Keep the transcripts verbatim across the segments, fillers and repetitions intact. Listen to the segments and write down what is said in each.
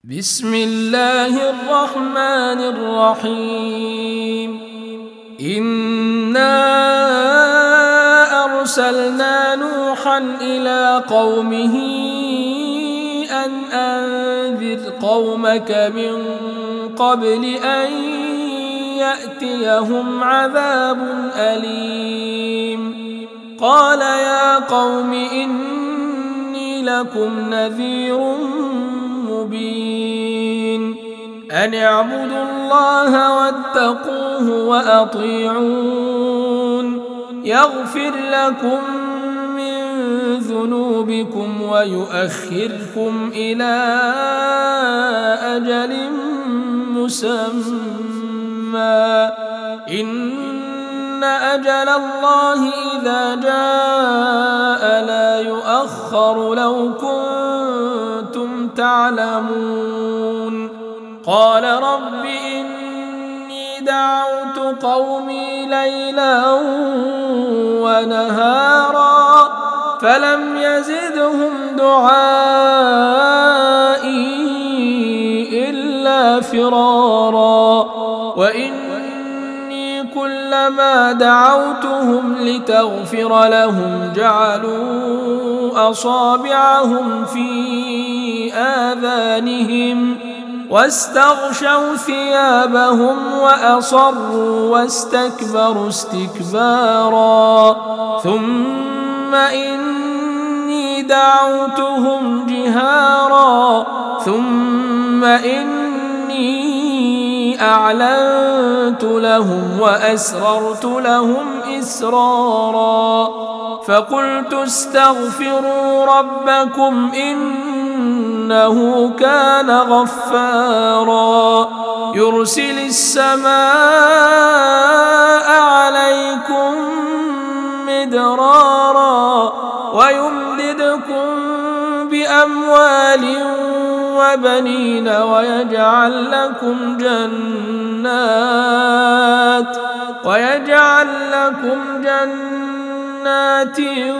بسم الله الرحمن الرحيم إنا أرسلنا نوحا إلى قومه أن أنذر قومك من قبل أن يأتيهم عذاب أليم قال يا قوم إني لكم نذير مبين أن اعبدوا الله واتقوه وأطيعون يغفر لكم من ذنوبكم ويؤخركم إلى أجل مسمى إن أجل الله إذا جاء لا يؤخر لو كنتم تعلمون قال رب إني دعوت قومي ليلا ونهارا فلم يزدهم دعائي إلا فرارا وإني كلما دعوتهم لتغفر لهم جعلوا أصابعهم في آذانهم واستغشوا ثيابهم وأصروا واستكبروا استكبارا ثم إني دعوتهم جهارا ثم إني أعلنت لهم وأسررت لهم إسرارا فقلت استغفروا ربكم إنه كان غفارا يرسل السماء عليكم مدرارا ويمددكم بأموال وبنين ويجعل لكم جنات ويجعل لكم جنات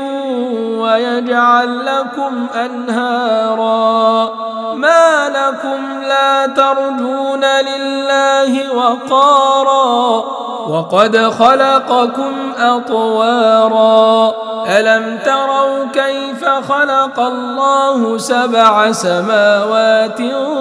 ويجعل لكم أنهارا ما لكم لا ترجون لله وقارا وقد خلقكم أطوارا ألم تروا كيف خلق الله سبع سماوات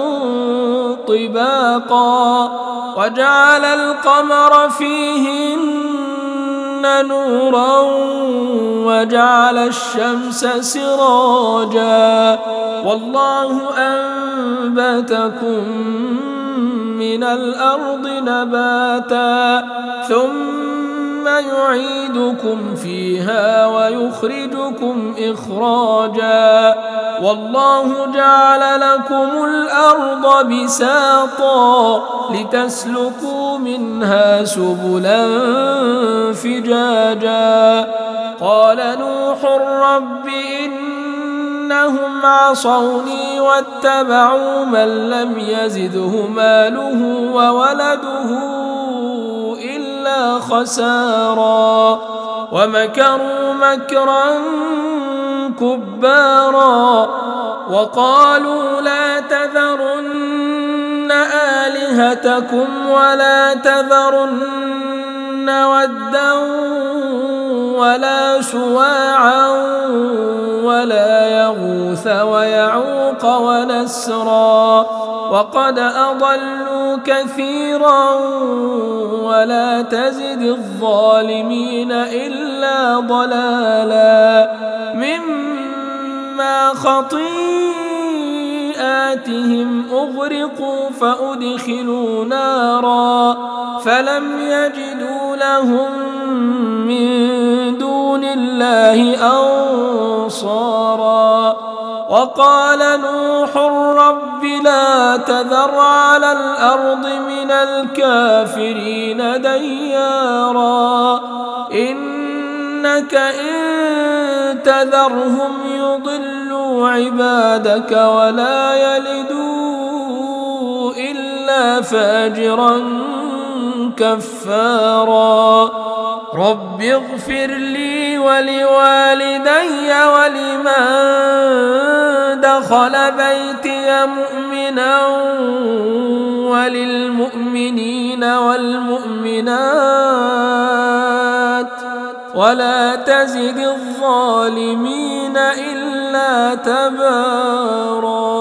طباقا وجعل القمر فيهن نورا وجعل الشمس سراجا والله أنبتكم من الأرض نباتا ثم يعيدكم فيها ويخرجكم إخراجا والله جعل لكم الأرض بساطا لتسلكوا منها سبلا فجاجا قال نوح رب إنهم عصوني واتبعوا من لم يزده ماله وولده إلا خسارا ومكروا مكرا كبارا وقالوا لا تذرن آلهتكم ولا تذرن ودا ولا سواعا ولا يغوث ويعوق ونسرا وقد أضلوا كثيرا ولا تزد الظالمين إلا ضلالا مما خطيئاتهم أغرقوا فأدخلوا نارا فلم يجدوا لهم من دون الله أنصارا وقال نوح رب لا تذر على الأرض من الكافرين ديارا إنك إن تذرهم يضلوا عبادك ولا يلدوا إلا فاجرا كفارا رب اغفر لي ولوالدي ولمن دخل بيتي مؤمنا وللمؤمنين والمؤمنات ولا تزد الظالمين إلا تبارا.